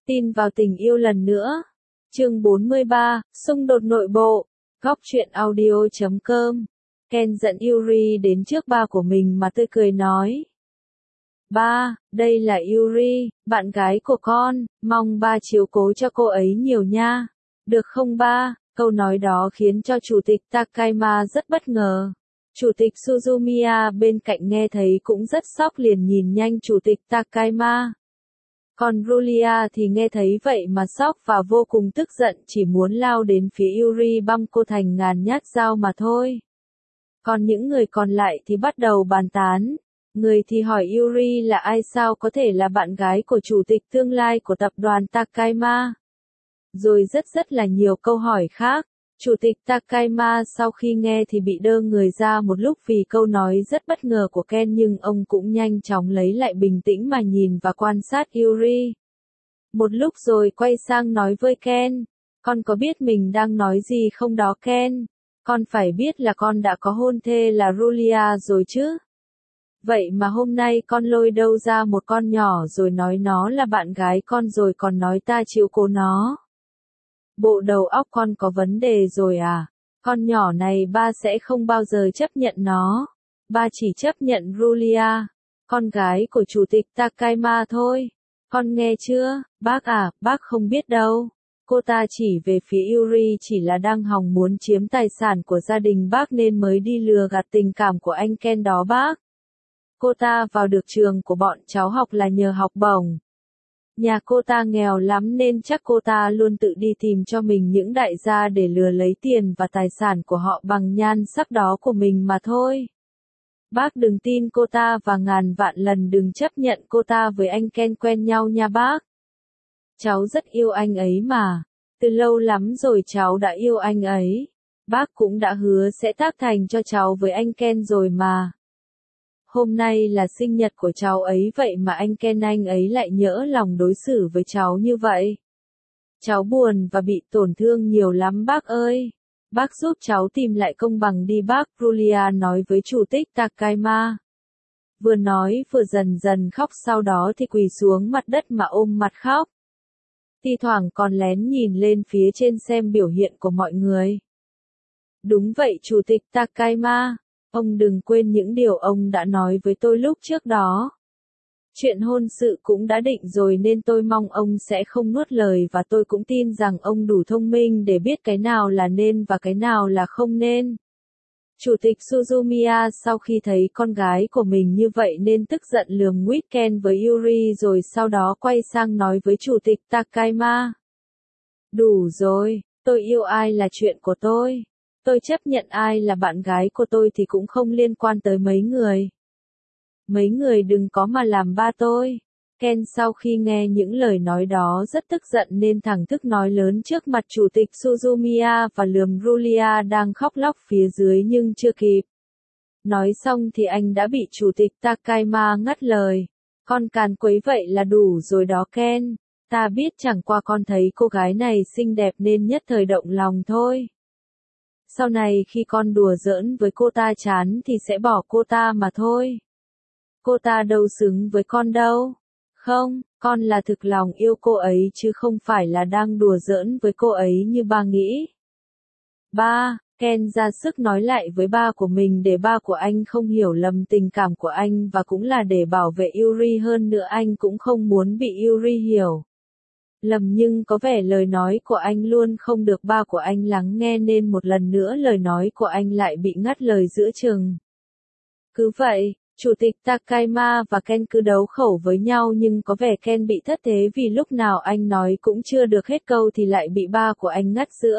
Tin vào tình yêu lần nữa. Chương 43, xung đột nội bộ. Góc truyện audio.com. Ken dẫn Yuri đến trước ba của mình mà tươi cười nói. Ba, đây là Yuri, bạn gái của con, mong ba chiếu cố cho cô ấy nhiều nha. Được không ba? Câu nói đó khiến cho Chủ tịch Takayama rất bất ngờ. Chủ tịch Suzumiya bên cạnh nghe thấy cũng rất sốc liền nhìn nhanh Chủ tịch Takayama. Còn Julia thì nghe thấy vậy mà sốc và vô cùng tức giận chỉ muốn lao đến phía Yuri băm cô thành ngàn nhát dao mà thôi. Còn những người còn lại thì bắt đầu bàn tán. Người thì hỏi Yuri là ai sao có thể là bạn gái của chủ tịch tương lai của tập đoàn Takayama. Rồi rất là nhiều câu hỏi khác. Chủ tịch Takayama sau khi nghe thì bị đơ người ra một lúc vì câu nói rất bất ngờ của Ken nhưng ông cũng nhanh chóng lấy lại bình tĩnh mà nhìn và quan sát Yuri. Một lúc rồi quay sang nói với Ken, con có biết mình đang nói gì không đó Ken? Con phải biết là con đã có hôn thê là Julia rồi chứ? Vậy mà hôm nay con lôi đâu ra một con nhỏ rồi nói nó là bạn gái con rồi còn nói ta chiếu cố nó. Bộ đầu óc con có vấn đề rồi à? Con nhỏ này ba sẽ không bao giờ chấp nhận nó. Ba chỉ chấp nhận Julia, con gái của chủ tịch Takayama thôi. Con nghe chưa? Bác à, bác không biết đâu. Cô ta chỉ về phía Yuri chỉ là đang hòng muốn chiếm tài sản của gia đình bác nên mới đi lừa gạt tình cảm của anh Ken đó bác. Cô ta vào được trường của bọn cháu học là nhờ học bổng. Nhà cô ta nghèo lắm nên chắc cô ta luôn tự đi tìm cho mình những đại gia để lừa lấy tiền và tài sản của họ bằng nhan sắc đó của mình mà thôi. Bác đừng tin cô ta và ngàn vạn lần đừng chấp nhận cô ta với anh Ken quen nhau nha bác. Cháu rất yêu anh ấy mà. Từ lâu lắm rồi cháu đã yêu anh ấy. Bác cũng đã hứa sẽ tác thành cho cháu với anh Ken rồi mà. Hôm nay là sinh nhật của cháu ấy vậy mà anh Ken anh ấy lại nhỡ lòng đối xử với cháu như vậy. Cháu buồn và bị tổn thương nhiều lắm bác ơi. Bác giúp cháu tìm lại công bằng đi bác, Julia nói với chủ tịch Takayama. Vừa nói vừa dần dần khóc sau đó thì quỳ xuống mặt đất mà ôm mặt khóc. Thi thoảng còn lén nhìn lên phía trên xem biểu hiện của mọi người. Đúng vậy chủ tịch Takayama. Ông đừng quên những điều ông đã nói với tôi lúc trước đó. Chuyện hôn sự cũng đã định rồi nên tôi mong ông sẽ không nuốt lời và tôi cũng tin rằng ông đủ thông minh để biết cái nào là nên và cái nào là không nên. Chủ tịch Suzumiya sau khi thấy con gái của mình như vậy nên tức giận lườm nguyết Ken với Yuri rồi sau đó quay sang nói với chủ tịch Takayama. Đủ rồi, tôi yêu ai là chuyện của tôi. Tôi chấp nhận ai là bạn gái của tôi thì cũng không liên quan tới mấy người. Mấy người đừng có mà làm ba tôi. Ken sau khi nghe những lời nói đó rất tức giận nên thẳng thừng nói lớn trước mặt chủ tịch Suzumiya và lườm Julia đang khóc lóc phía dưới nhưng chưa kịp. Nói xong thì anh đã bị chủ tịch Takayama ngắt lời. Con càn quấy vậy là đủ rồi đó Ken. Ta biết chẳng qua con thấy cô gái này xinh đẹp nên nhất thời động lòng thôi. Sau này khi con đùa giỡn với cô ta chán thì sẽ bỏ cô ta mà thôi. Cô ta đâu xứng với con đâu. Không, con là thực lòng yêu cô ấy chứ không phải là đang đùa giỡn với cô ấy như ba nghĩ. Ba, Ken ra sức nói lại với ba của mình để ba của anh không hiểu lầm tình cảm của anh và cũng là để bảo vệ Yuri hơn nữa anh cũng không muốn bị Yuri hiểu lầm nhưng có vẻ lời nói của anh luôn không được ba của anh lắng nghe nên một lần nữa lời nói của anh lại bị ngắt lời giữa chừng. Cứ vậy, chủ tịch Takayama và Ken cứ đấu khẩu với nhau nhưng có vẻ Ken bị thất thế vì lúc nào anh nói cũng chưa được hết câu thì lại bị ba của anh ngắt giữa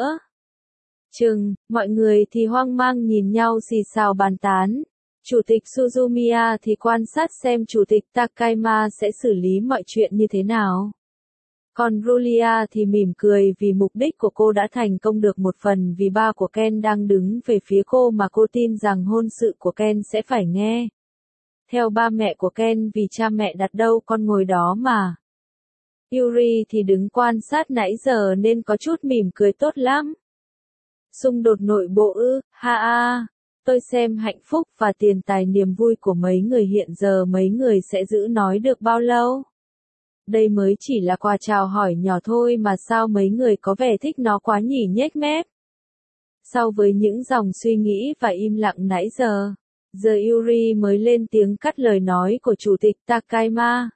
chừng, mọi người thì hoang mang nhìn nhau xì xào bàn tán. Chủ tịch Suzumiya thì quan sát xem chủ tịch Takayama sẽ xử lý mọi chuyện như thế nào. Còn Julia thì mỉm cười vì mục đích của cô đã thành công được một phần vì ba của Ken đang đứng về phía cô mà cô tin rằng hôn sự của Ken sẽ phải nghe theo ba mẹ của Ken vì cha mẹ đặt đâu con ngồi đó mà. Yuri thì đứng quan sát nãy giờ nên có chút mỉm cười tốt lắm. Xung đột nội bộ ư, ha ha. Tôi xem hạnh phúc và tiền tài niềm vui của mấy người hiện giờ mấy người sẽ giữ nói được bao lâu. Đây mới chỉ là quà chào hỏi nhỏ thôi mà sao mấy người có vẻ thích nó quá nhỉ, nhếch mép. Sau với những dòng suy nghĩ và im lặng nãy giờ, Yuri mới lên tiếng cắt lời nói của Chủ tịch Takayama.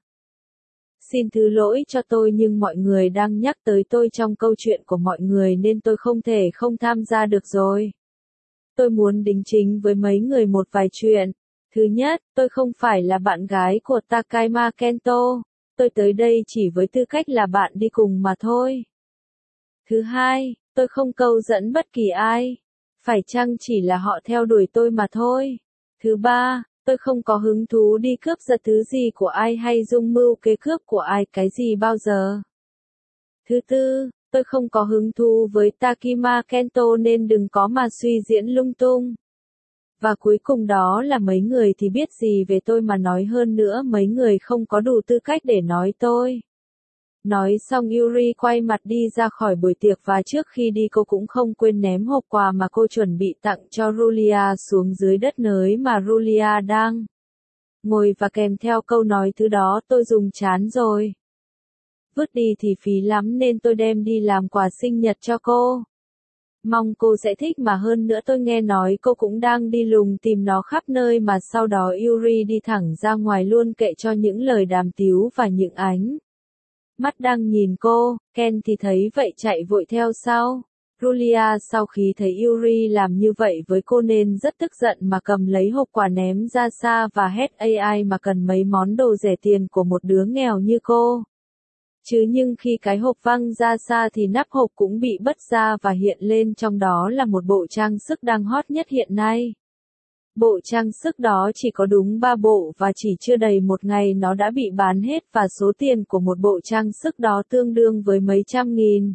Xin thứ lỗi cho tôi nhưng mọi người đang nhắc tới tôi trong câu chuyện của mọi người nên tôi không thể không tham gia được rồi. Tôi muốn đính chính với mấy người một vài chuyện. Thứ nhất, tôi không phải là bạn gái của Takayama Kento. Tôi tới đây chỉ với tư cách là bạn đi cùng mà thôi. Thứ hai, tôi không câu dẫn bất kỳ ai. Phải chăng chỉ là họ theo đuổi tôi mà thôi. Thứ ba, tôi không có hứng thú đi cướp giật thứ gì của ai hay dung mưu kế cướp của ai cái gì bao giờ. Thứ tư, tôi không có hứng thú với Takayama Kento nên đừng có mà suy diễn lung tung. Và cuối cùng đó là mấy người thì biết gì về tôi mà nói, hơn nữa mấy người không có đủ tư cách để nói tôi. Nói xong Yuri quay mặt đi ra khỏi buổi tiệc và trước khi đi cô cũng không quên ném hộp quà mà cô chuẩn bị tặng cho Julia xuống dưới đất nới mà Julia đang ngồi và kèm theo câu nói thứ đó tôi dùng chán rồi. Vứt đi thì phí lắm nên tôi đem đi làm quà sinh nhật cho cô. Mong cô sẽ thích mà hơn nữa tôi nghe nói cô cũng đang đi lùng tìm nó khắp nơi mà sau đó Yuri đi thẳng ra ngoài luôn kệ cho những lời đàm tiếu và những ánh mắt đang nhìn cô. Ken thì thấy vậy chạy vội theo sau. Julia sau khi thấy Yuri làm như vậy với cô nên rất tức giận mà cầm lấy hộp quà ném ra xa và hét AI mà cần mấy món đồ rẻ tiền của một đứa nghèo như cô. Chứ nhưng khi cái hộp văng ra xa thì nắp hộp cũng bị bứt ra và hiện lên trong đó là một bộ trang sức đang hot nhất hiện nay. Bộ trang sức đó chỉ có đúng 3 bộ và chỉ chưa đầy một ngày nó đã bị bán hết và số tiền của một bộ trang sức đó tương đương với mấy trăm nghìn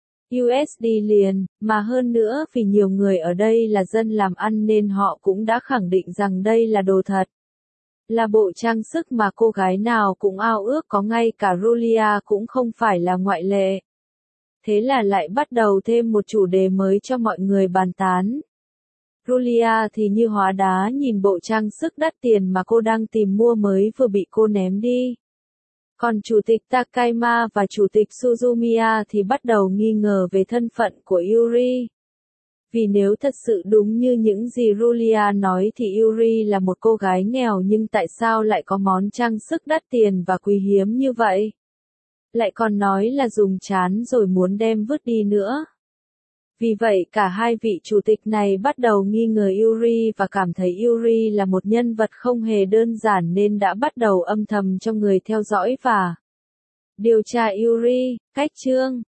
USD liền, mà hơn nữa vì nhiều người ở đây là dân làm ăn nên họ cũng đã khẳng định rằng đây là đồ thật. Là bộ trang sức mà cô gái nào cũng ao ước có, ngay cả Julia cũng không phải là ngoại lệ. Thế là lại bắt đầu thêm một chủ đề mới cho mọi người bàn tán. Julia thì như hóa đá nhìn bộ trang sức đắt tiền mà cô đang tìm mua mới vừa bị cô ném đi. Còn Chủ tịch Takayama và Chủ tịch Suzumiya thì bắt đầu nghi ngờ về thân phận của Yuri. Vì nếu thật sự đúng như những gì Julia nói thì Yuri là một cô gái nghèo nhưng tại sao lại có món trang sức đắt tiền và quý hiếm như vậy? Lại còn nói là dùng chán rồi muốn đem vứt đi nữa. Vì vậy cả hai vị chủ tịch này bắt đầu nghi ngờ Yuri và cảm thấy Yuri là một nhân vật không hề đơn giản nên đã bắt đầu âm thầm cho người theo dõi và điều tra Yuri. Cách chương